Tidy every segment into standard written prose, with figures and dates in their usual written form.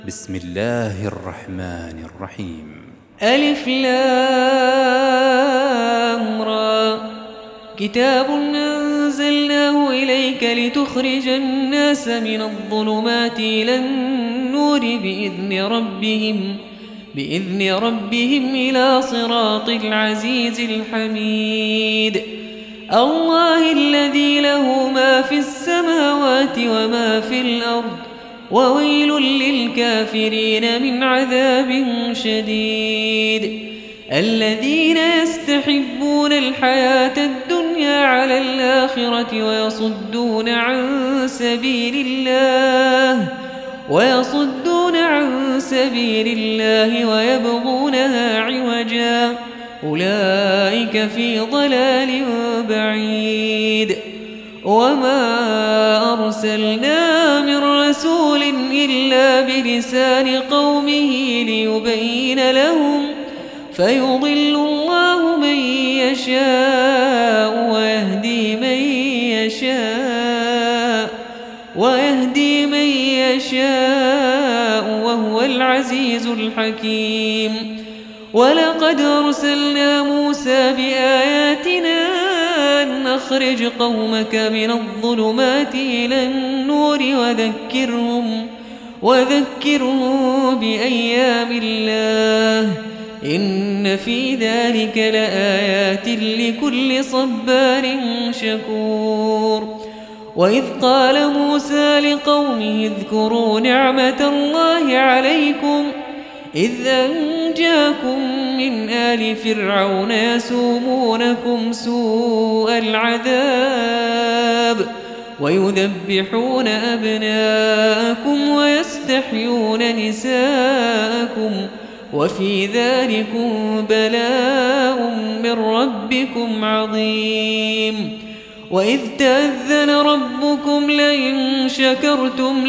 بسم الله الرحمن الرحيم. ألف لام را. كتاب أنزلناه إليك لتخرج الناس من الظلمات إلى النور بإذن ربهم إلى صراط العزيز الحميد. الله الذي له ما في السماوات وما في الأرض، وويل للكافرين من عذاب شديد. الذين يستحبون الحياة الدنيا على الآخرة ويصدون عن سبيل الله ويبغونها عوجا، أولئك في ضلال بعيد. وما أرسلنا من رسول إلا بلسان قومه ليبين لهم، فيضل الله من يشاء ويهدي من يشاء وهو العزيز الحكيم. ولقد أرسلنا موسى بآياتنا أن أخرج قومك من الظلمات إلى النور وذكرهم بأيام الله، إن في ذلك لآيات لكل صبار شكور. وإذ قال موسى لقومه اذكروا نعمة الله عليكم إذ أنجاكم من آل فرعون يسومونكم سوء العذاب ويذبحون أبناءكم ويستحيون نساءكم، وفي ذلكم بلاء من ربكم عظيم. وإذ تأذن ربكم لئن شكرتم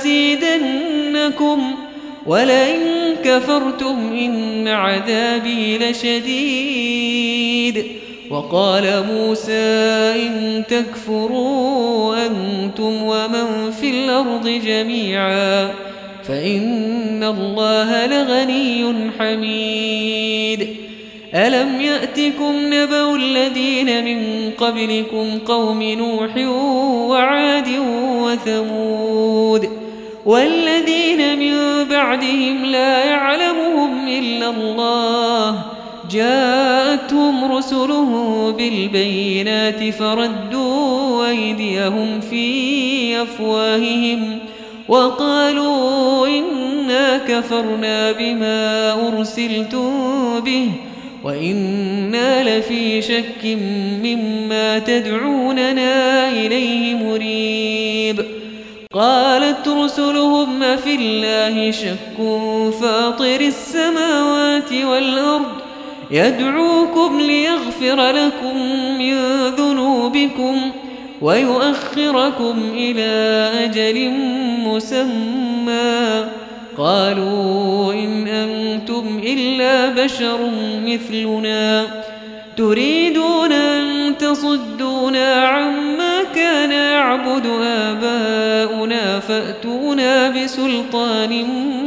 لأزيدنكم ولئن كفرتم إن عذابي لشديد. وقال موسى إن تكفروا أنتم ومن في الأرض جميعا فإن الله لغني حميد. ألم يأتكم نبأ الذين من قبلكم قوم نوح وعاد وثمود والذين من بعدهم لا يعلمهم إلا الله، جاءتهم رسلهم بالبينات فردوا أيديهم في أفواههم وقالوا إنا كفرنا بما أرسلتم به وإنا لفي شك مما تدعوننا إليه مريب. قالت رسلهم أفي الله شك فاطر السماوات والأرض يدعوكم ليغفر لكم من ذنوبكم ويؤخركم إلى أجل مسمى. قالوا إن أنتم إلا بشر مثلنا تريدون أن تصدونا عما كان يعبد آباؤنا فأتونا بسلطان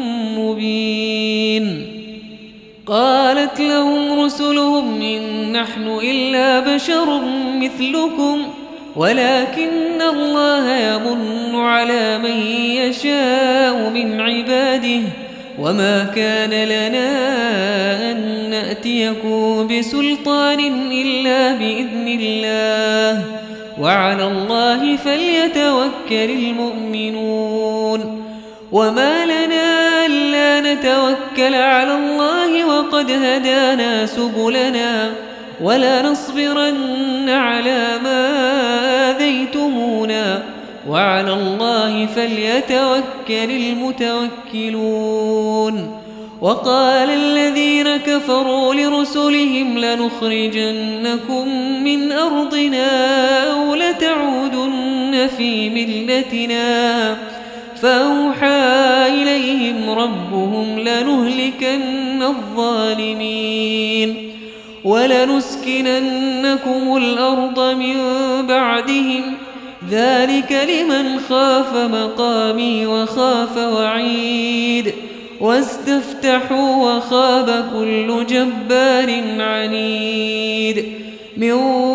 مبين. قالت لهم رسلهم إن نحن إلا بشر مثلكم ولكن الله يمن على من يشاء من عباده وما كان لنا أن نأتيكم بسلطان إلا بإذن الله وعلى الله فليتوكل المؤمنون. وما لنا ألا نتوكل على الله وقد هدانا سبلنا ولا نصبرن على ما آذيتمونا وعلى الله فليتوكل المتوكلون. وقال الذين كفروا لرسلهم لنخرجنكم من أرضنا أو لتعودن في ملتنا، فأوحى إليهم ربهم لنهلكن الظالمين ولنسكننكم الأرض من بعدهم ذلك لمن خاف مقامي وخاف وعيد واستفتحوا وخاب كل جبار عنيد من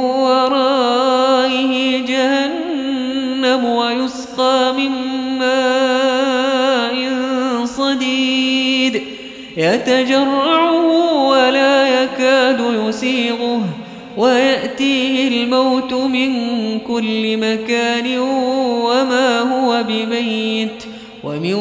ورائه جهنم ويسقى من ماء صديد يتجرعه ولا يكاد يسيغه ويأتيه الموت من كل مكان وما هو بميت ومن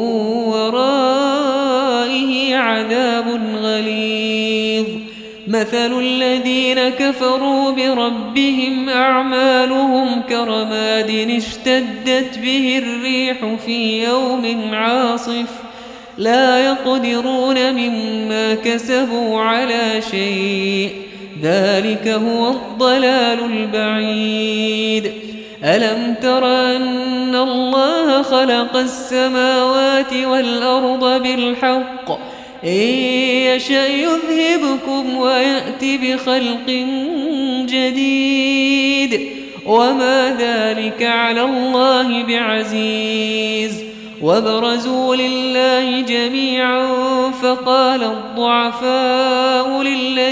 ورائه عذاب غليظ مثل الذين كفروا بربهم أعمالهم كرماد اشتدت به الريح في يوم عاصف لا يقدرون مما كسبوا على شيء ذلك هو الضلال البعيد ألم تر أن الله خلق السماوات والأرض بالحق إن يشأ يذهبكم ويأتي بخلق جديد وما ذلك على الله بعزيز وبرزوا لله جميعا فقال الضعفاء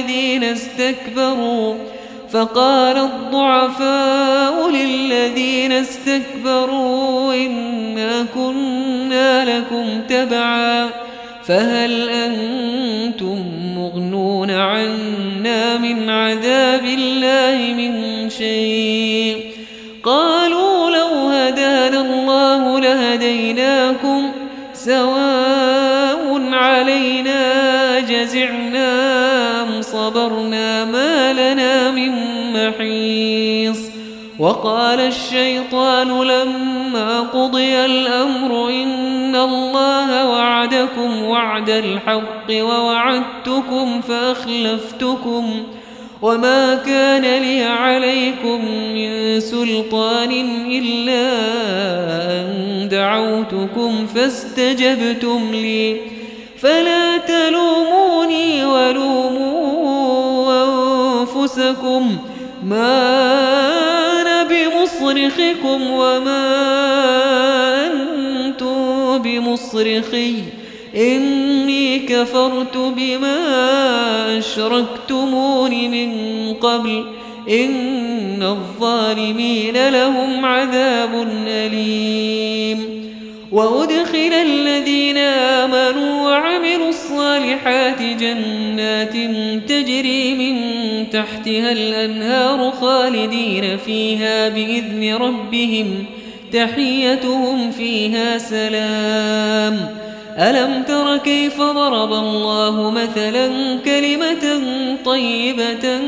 للذين استكبروا إنا كنا لكم تبعا فهل أنتم مغنون عنا من عذاب الله من شيء قالوا لو هدانا الله لهديناكم سواء علينا جزعنا أم صبرنا ما لنا من محيص وقال الشيطان لما قضي الأمر إن الله وعدكم وعد الحق ووعدتكم فأخلفتكم وما كان لي عليكم من سلطان إلا أن دعوتكم فاستجبتم لي فلا تلوموني ولوموا أنفسكم ما أنا بمصرخكم وما أنتم بمصرخي إني كفرت بما أشركتمون من قبل إن الظالمين لهم عذاب أليم وأدخل الذين آمنوا وعملوا الصالحات جنات تجري من تحتها الأنهار خالدين فيها بإذن ربهم تحيتهم فيها سلام ألم تر كيف ضرب الله مثلا كلمة طيبة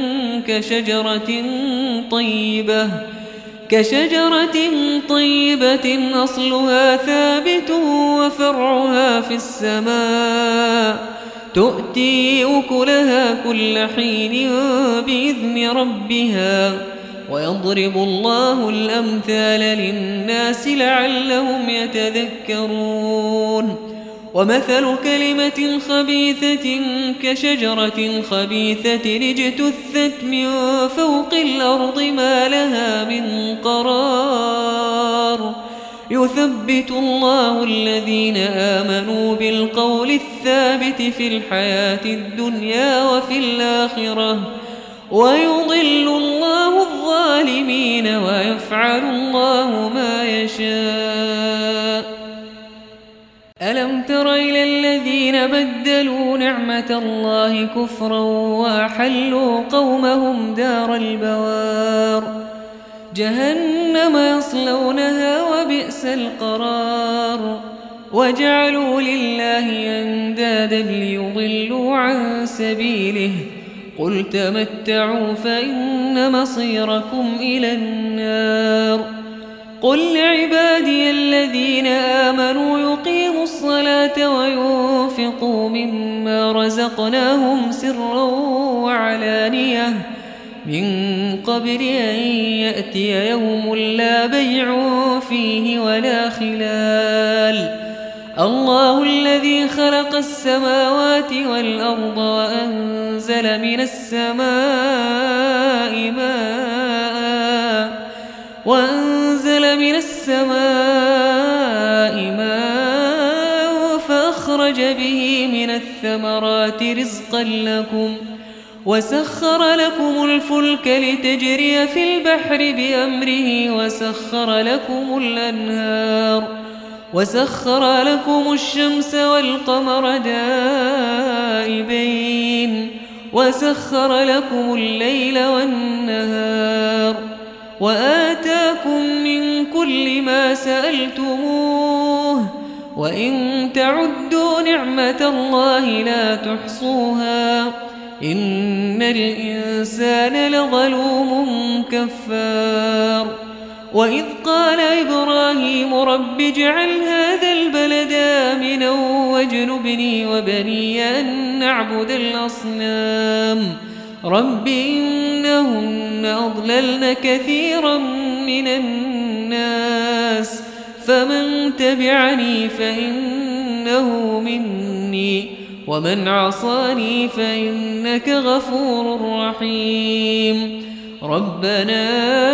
كشجرة طيبة أصلها ثابت وفرعها في السماء تؤتي أكلها كل حين بإذن ربها ويضرب الله الأمثال للناس لعلهم يتذكرون ومثل كلمة خبيثة كشجرة خبيثة اجتثت من فوق الأرض ما لها من قرار يثبت الله الذين آمنوا بالقول الثابت في الحياة الدنيا وفي الآخرة ويضل الله الظالمين ويفعل الله ما يشاء ألم تر إلى الذين بدلوا نعمة الله كفرا وأحلوا قومهم دار البوار جهنم يصلونها وبئس القرار وجعلوا لله أندادا ليضلوا عن سبيله قل تمتعوا فإن مصيركم إلى النار قل لعبادي الذين آمنوا يقيموا الصلاة وينفقوا مما رزقناهم سرا وعلانية من قبل أن يأتي يوم لا بيع فيه ولا خلال الله الذي خلق السماوات والأرض وأنزل من السماء ماء السماء ماء فأخرج به من الثمرات رزقا لكم وسخر لكم الفلك لتجري في البحر بأمره وسخر لكم الشمس والقمر دائبين وسخر لكم الليل والنهار وآتاكم من كل ما سألتموه وإن تعدوا نعمة الله لا تحصوها إن الإنسان لظلوم كفار وإذ قال إبراهيم رب اجعل هذا البلد آمنا واجنبني وبني أن نعبد الأصنام رب إنهن أضللن كثيرا من الناس فمن تبعني فإنه مني ومن عصاني فإنك غفور رحيم ربنا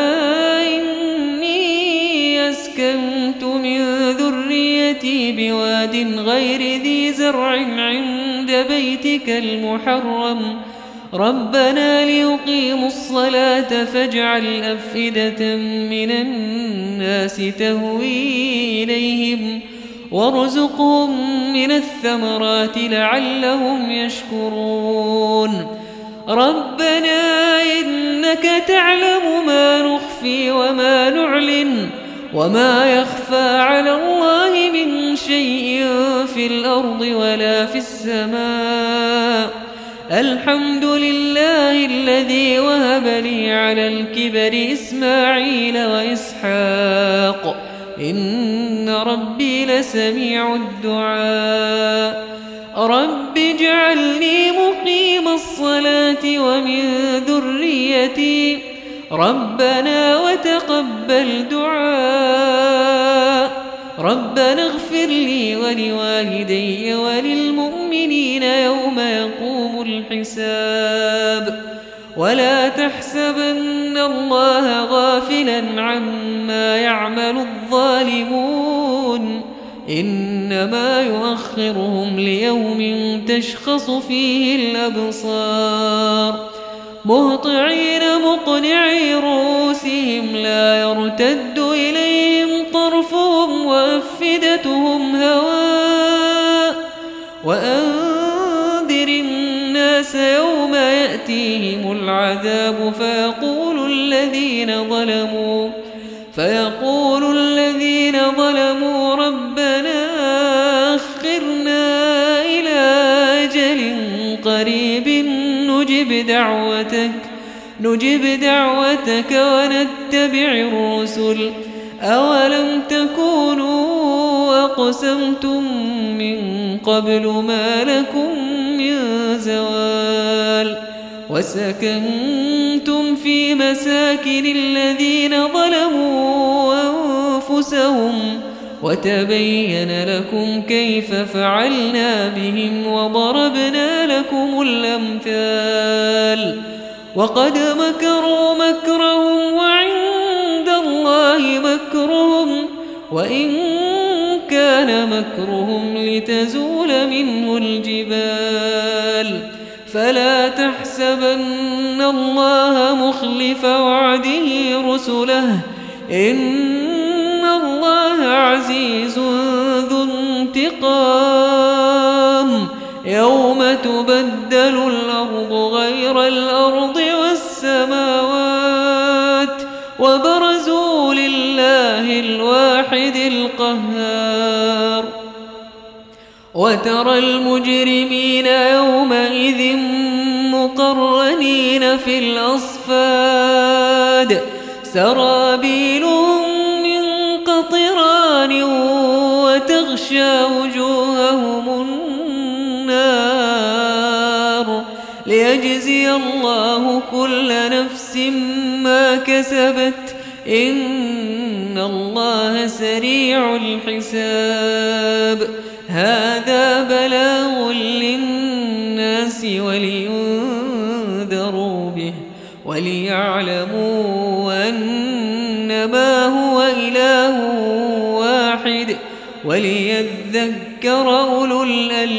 إني أسكنت من ذريتي بواد غير ذي زرع عند بيتك المحرم ربنا ليقيموا الصلاة فاجعل أفئدة من الناس تهوي إليهم وارزقهم من الثمرات لعلهم يشكرون ربنا إنك تعلم ما نخفي وما نعلن وما يخفى على الله من شيء في الأرض ولا في السماء الحمد لله الذي وهب لي على الكبر إسماعيل وإسحاق إن ربي لسميع الدعاء رب اجعلني مقيم الصلاة ومن ذريتي ربنا وتقبل دعاء ربنا اغفر لي ولوالدي وللمؤمنين يوم يقوم الحساب ولا تحسبن الله غافلا عما يعمل الظالمون إنما يؤخرهم ليوم تشخص فيه الأبصار مهطعين مقنعي رؤوسهم لا يرتد إليهم طرفهم وأفئدتهم هواء وأنذر الناس يوم يأتيهم العذاب فيقول الذين ظلموا ربنا أخرنا إلى أجل قريب نجب دعوتك ونتبع الرسل أولم تكونوا أقسمتم من قبل ما لكم من زوال وسكنتم في مساكن الذين ظلموا أنفسهم وتبين لكم كيف فعلنا بهم وضربنا لكم الأمثال وقد مكروا مكرهم وعند الله مكرهم وإن كان مكرهم لتزول منه الجبال فلا تحسبن الله مخلف وعده رسله إن الله عزيز ذو انتقام يوم تبدل الأرض غير الأرض والسماوات وبرزوا لله الواحد القهار وترى المجرمين يومئذ مقرنين في الأصفاد سرابيلهم من قطران وتغشى وجوههم النار ليجزي الله كل نفس ما كسبت إن الله سريع الحساب هذا بلاغ للناس ولينذروا به وليعلموا أنما هو إله وليذكر أولو الألباب.